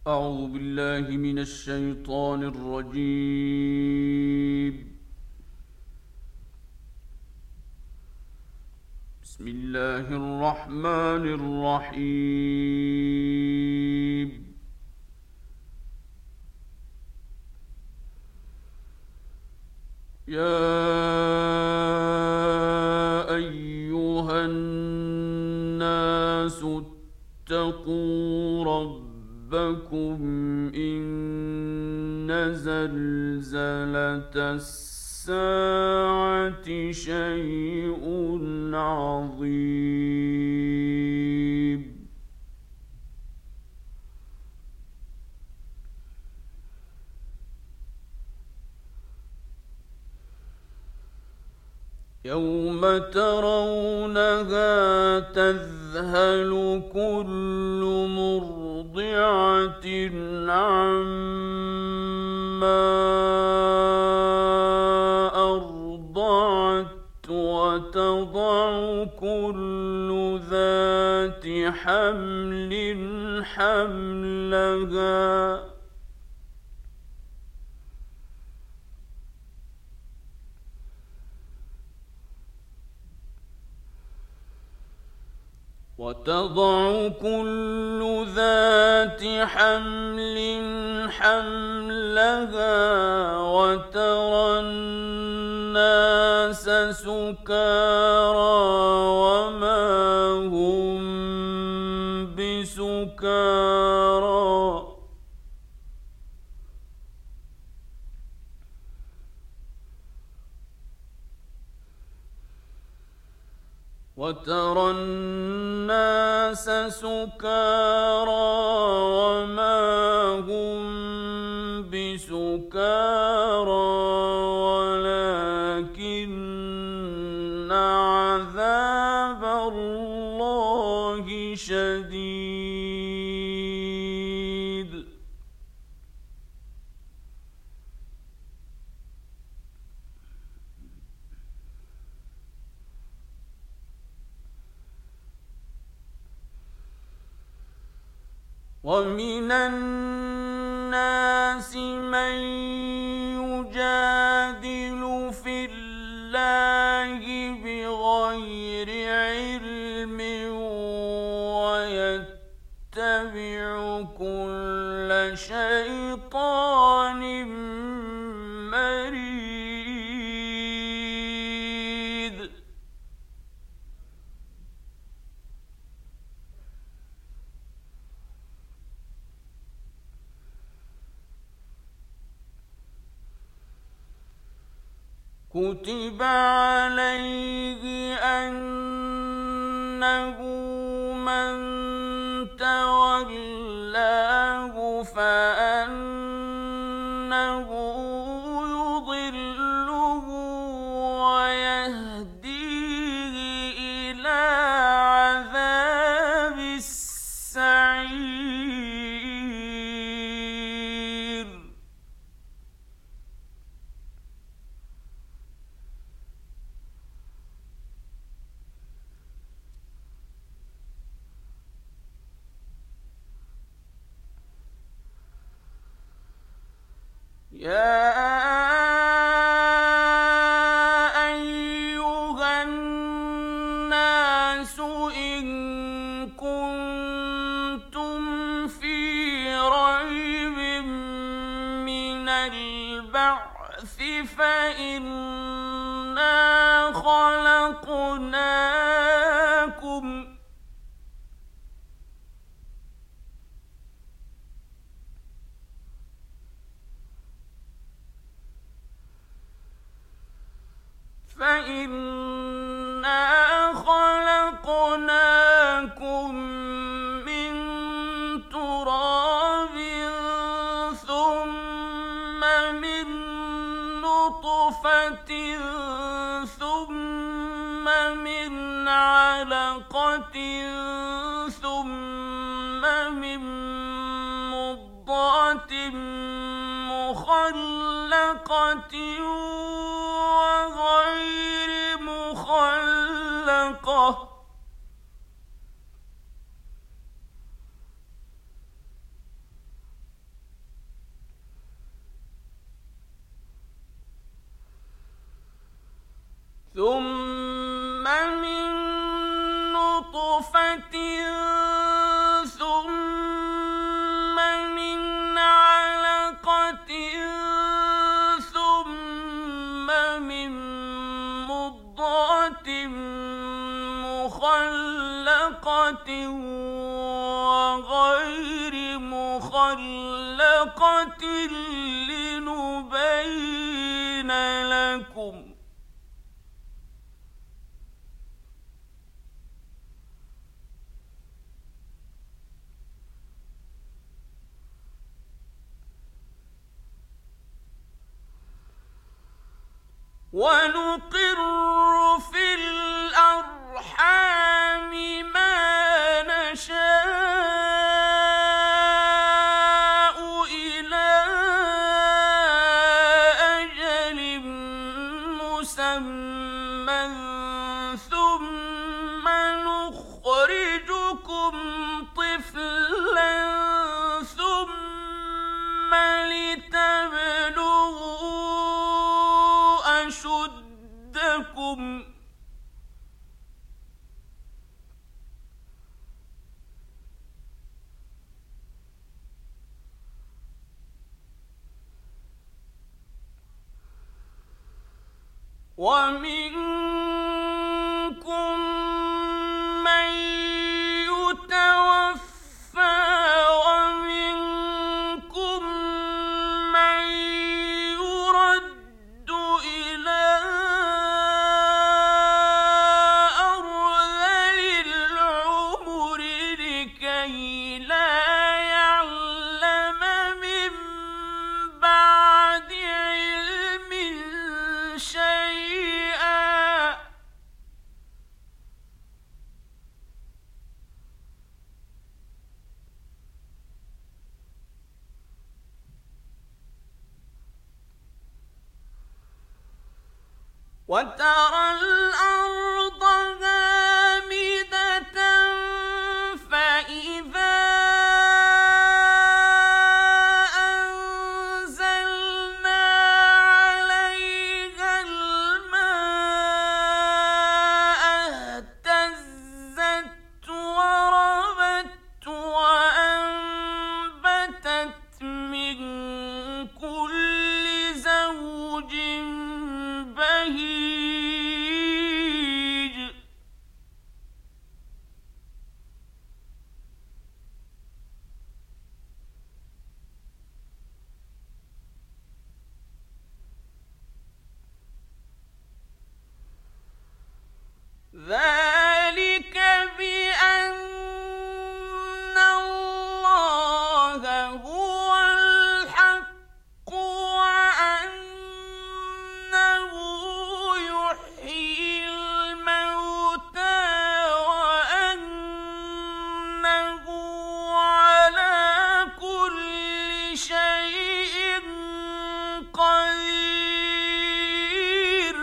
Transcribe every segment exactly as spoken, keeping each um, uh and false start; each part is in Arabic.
أعوذ بالله من الشيطان الرجيم. بسم الله الرحمن الرحيم. يا أيها الناس اتقوا ربكم إن زلزلة الساعة شيء عظيم. يوم ترونها تذهل كل مرضعة عما أرضعت وتضع كل ذات حمل حملها وتضع كل ذات حمل حملها وترى الناس سكارى وما هم بسكارى وترى الناس سكارى وما هم بسكارى ولكن عذاب الله شديد. ومن الناس من يجادل في الله بغير علم ويتبع كل شيطان مريد. كتب عليه أنه من تولاه فأنه يضله ويهديه إلى عذاب السعير. يا أيها الناس إن كنتم في ريب من البعث فإنا خلقناكم فإنا خلقناكم من تراب ثم من نطفة ثم من علقة ثم من مضغة مخلقة وغير مخلقة ثم من نطفة ثم من علقة ثم من مضغة مخلقة وغير مخلقة لنبين لكم ونقر في الأرحام ما نشاء إلى أجل مسمى ثم نخرجكم طفلا ثم لتبلغوا أشدكم ومنكم من يتوفى ومنكم من يرد إلى أرذل العمر لكي لا يعلم من بعد علم شيئا وترى الأرض هامدة فإذا أنزلنا عليها الماء اهتزت وربت وأنبتت من كل زوج بهيج ذلك بأن الله هو الحق وأنه يحيي الموتى وأنه على كل شيء قدير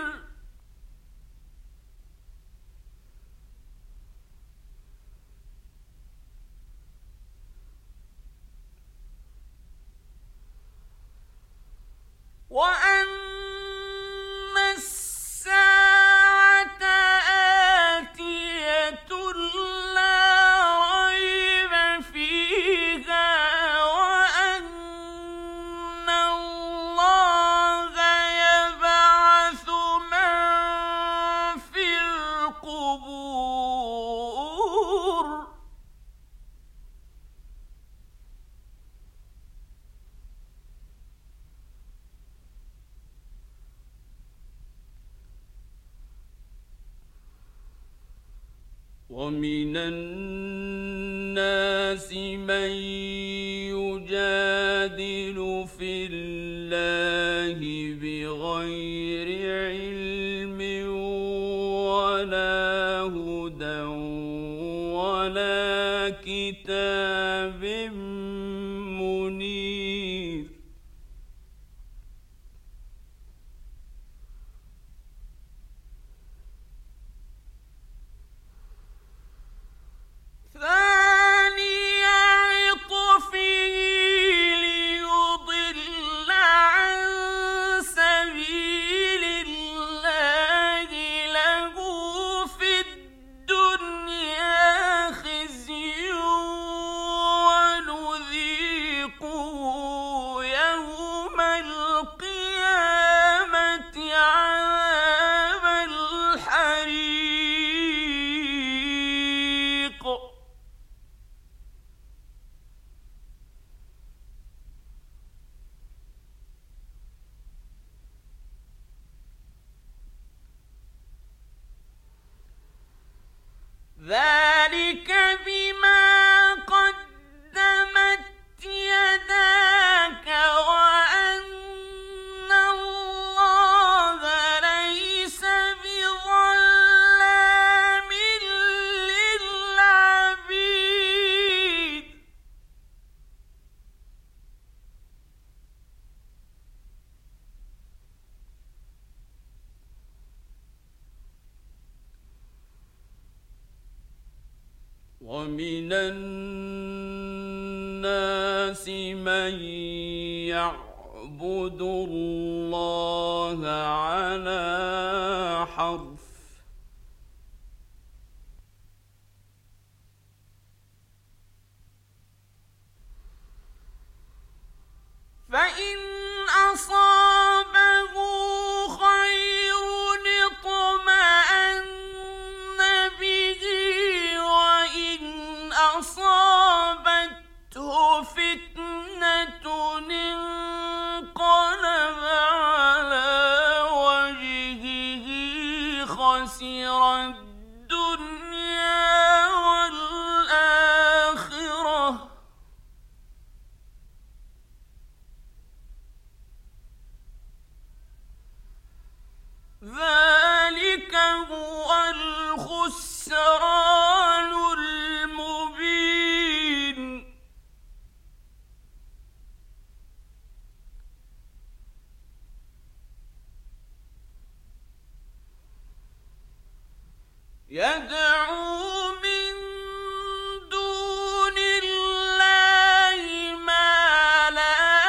وأن الساعة آتية لا ريب فيها وأن الله يبعث من في القبور ومن الناس من يجادل في الله بغير علم ولا هدى ولا كتاب منير ثاني عطفه ليضل عن سبيل الله ومن الناس من يعبد الله على حرف فإن أصابه خير اطمأن به وإن أصابته فتنة انقلب على وجهه خسر الدنيا والآخرة ذلك هو الخسران المبين يدعو من دون الله ما لا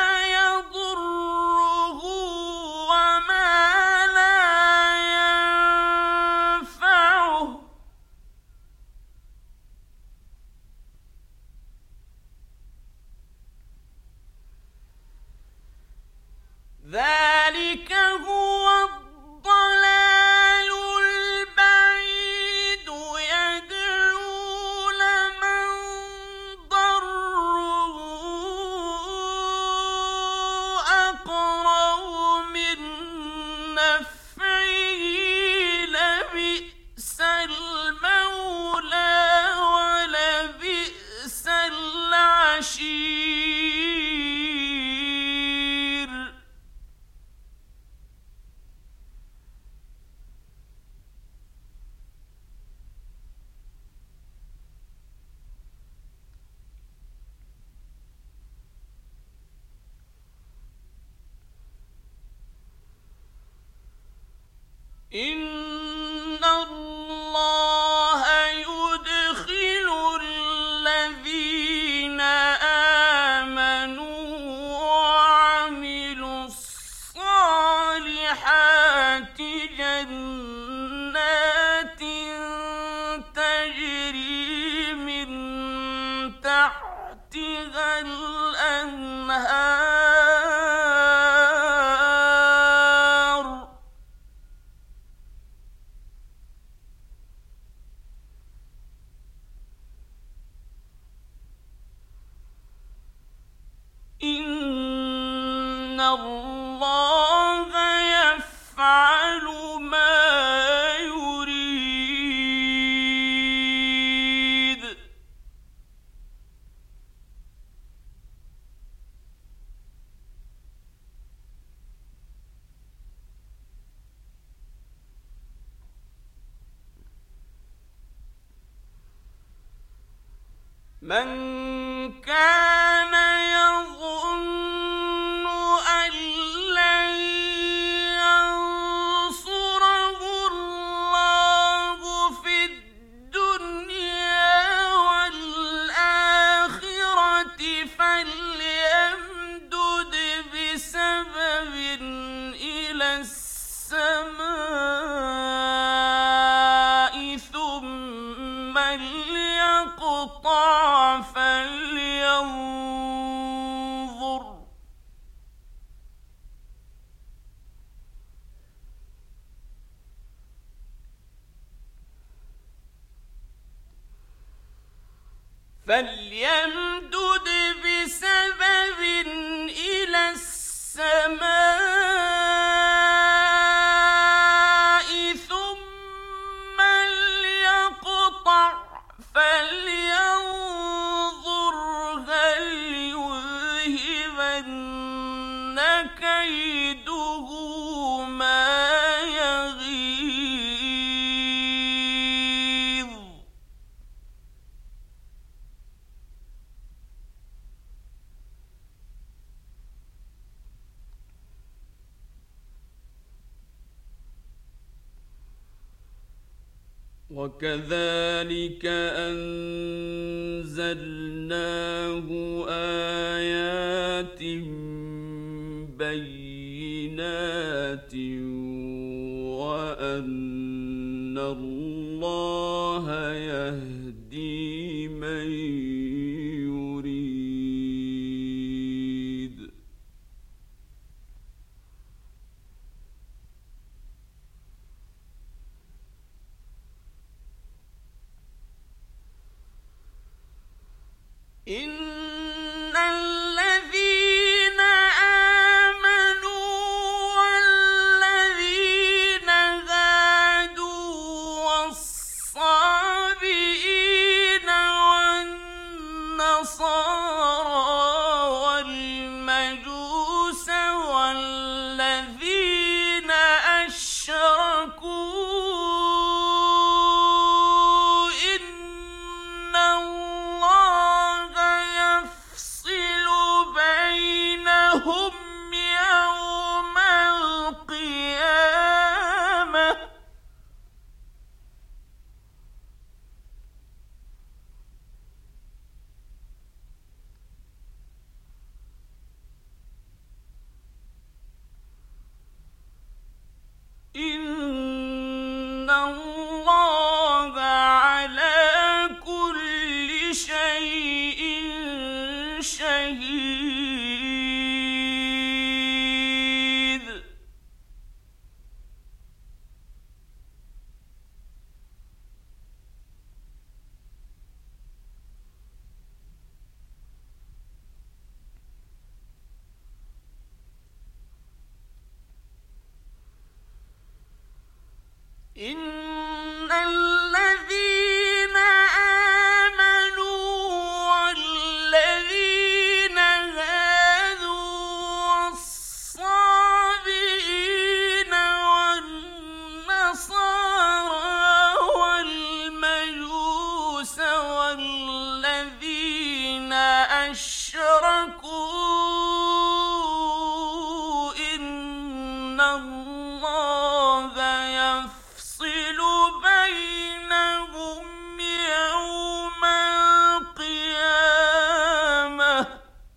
يضره وما لا ينفعه ذلك هو الضلال البعيد يدعو لمن ضره أقرب من نفعه لبئس المولى ولبئس العشير إن الله يدخل الذين آمنوا وعملوا الصالحات جنات تجري من تحتها الأنهار إن الله يفعل ما يريد من كان يظن أن لن ينصره الله في الدنيا والآخرة فليمدد بسبب إلى السماء ثم ليقطع فلينظر فليمدد بسبب إلى السماء ثم ليقطع فلينظر هل يذهبن كيده ما يغيظ وكذلك أن أنزلناه آيات بينات وأن الله يهدي من يريد. إن الذين آمنوا والذين هادوا والصابئين والنصارى والمجوس والذين أشركوا إن الله يفصل بينهم يوم القيامة إن الله على كل شيء شهيد. إن الذين آمنوا والذين هادوا والصابئين والنصارى والمجوس والذين أشركوا إن الله يفصل بينهم يوم القيامة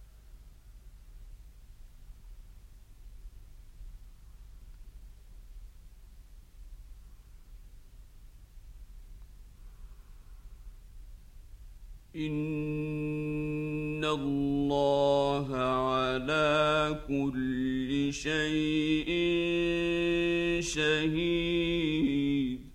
إن الله على كل شيء شهيد.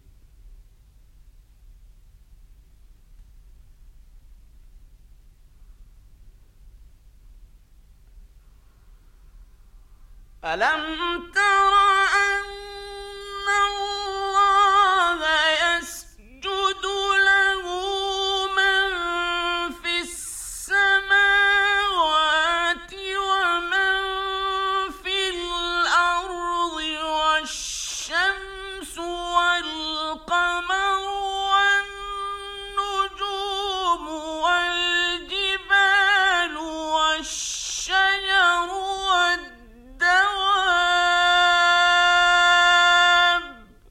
ألم تر أن الله يسجد له من في السماوات ومن في الأرض والشمس والقمر والنجوم والجبال والشجر والدواب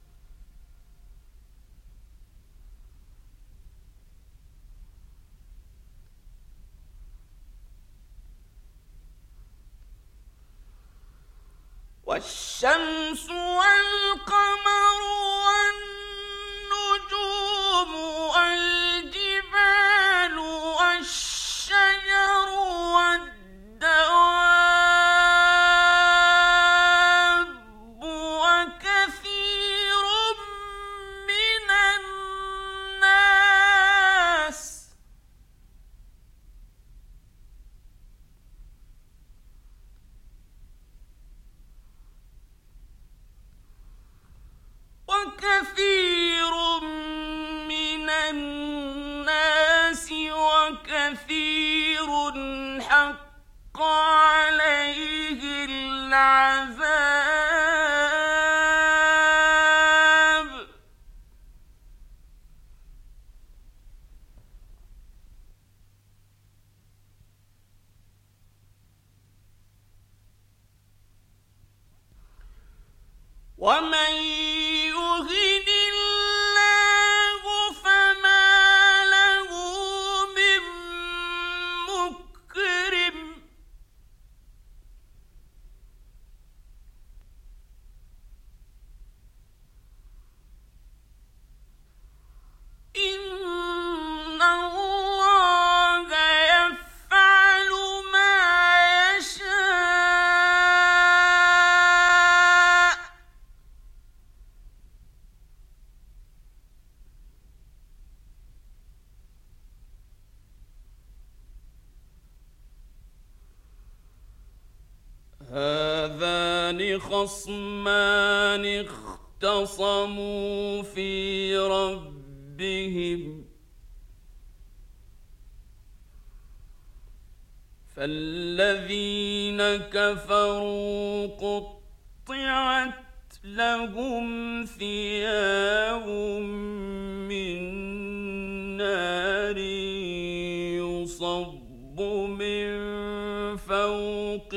والشمس والقمر والنجوم والجبال والشجر والدواب وكثير من الناس وكثير من الناس وكثير حق عليه العذاب. ومن يهن الله فما له من خصمان اختصموا في ربهم فالذين كفروا قطعت لهم ثياب من نار يصب من فوق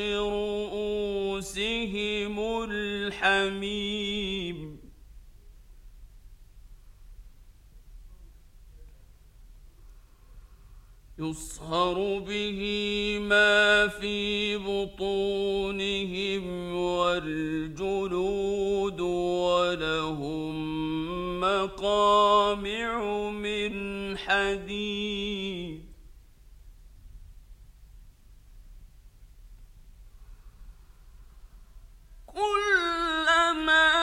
رؤوسهم الحميم يصهر به ما في بطونهم والجلود ولهم مقامع من حديد كلما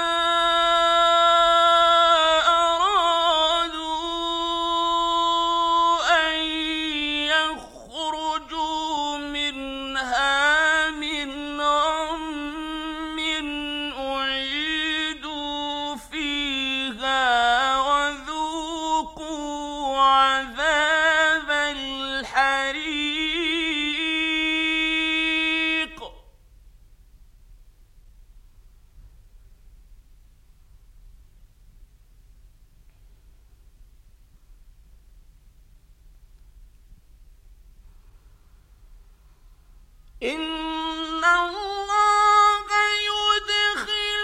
إن الله يدخل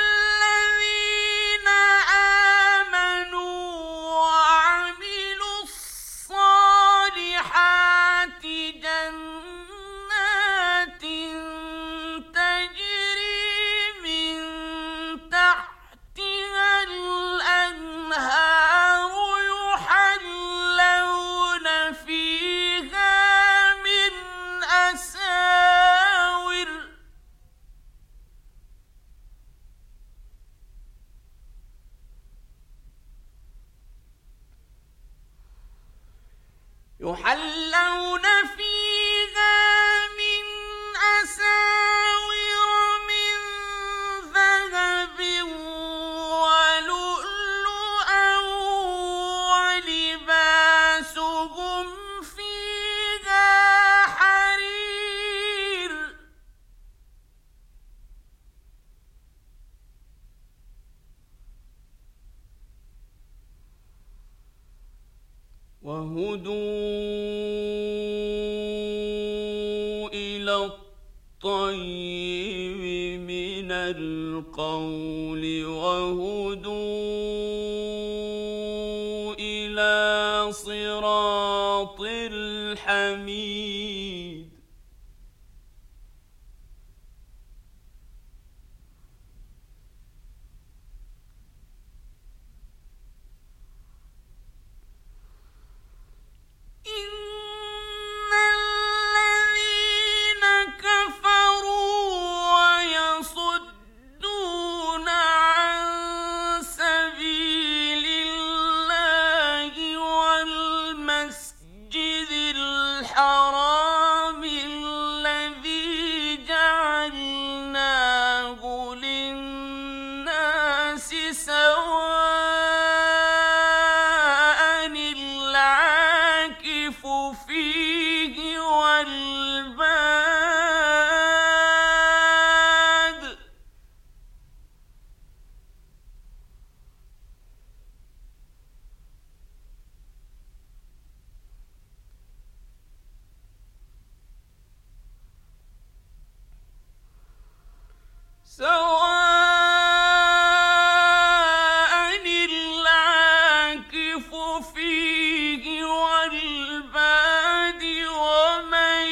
الذين آمنوا وعملوا الصالحات جنات تجري من تحتها الأنهار يحلون فيها من أساور يحلون فيها من أساور من ذهب ولؤلؤا ولباسهم فيها حرير وهدوا إلى الطيب من القول وهدوا إلى صراط الحميد إن الذين كفروا ويصدون عن سبيل الله والمسجد الحرام الذي جعلناه للناس سواء العاكف فيه والباد سواء العاكف فيه والباد ومن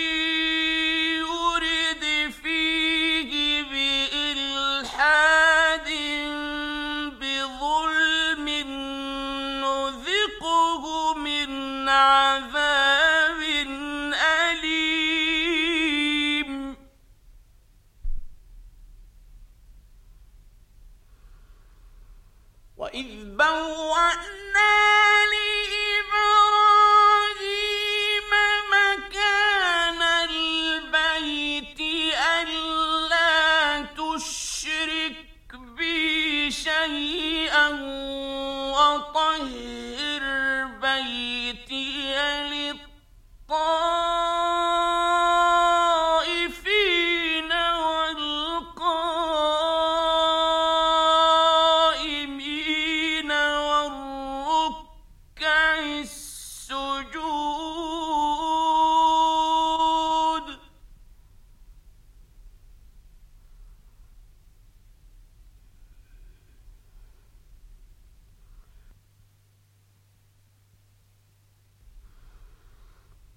يرد فيه بإلحاد بظلم نذقه من عذاب أليم وإذ بوأنا لإبراهيم مكان البيت ألا تشرك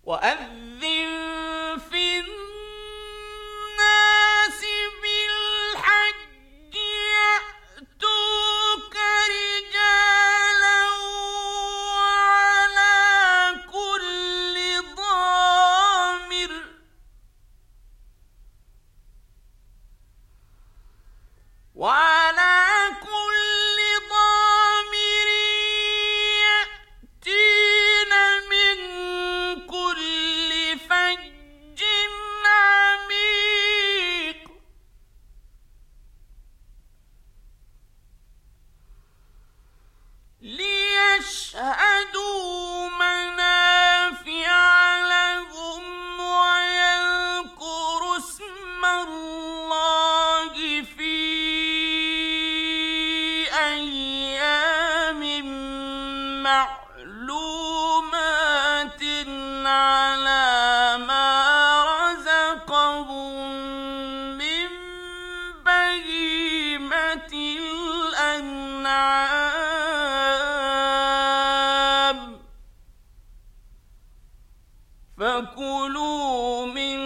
وأذن في الناس بالحج يأتوك رجالا وعلى كل ضامر وعلى كل ضامر يأتين من كل فج عميق ليشهدوا منافع لهم ويذكروا اسم الله في أيام معلومات على ما رزقهم من بهيمة الأنعام فكلوا من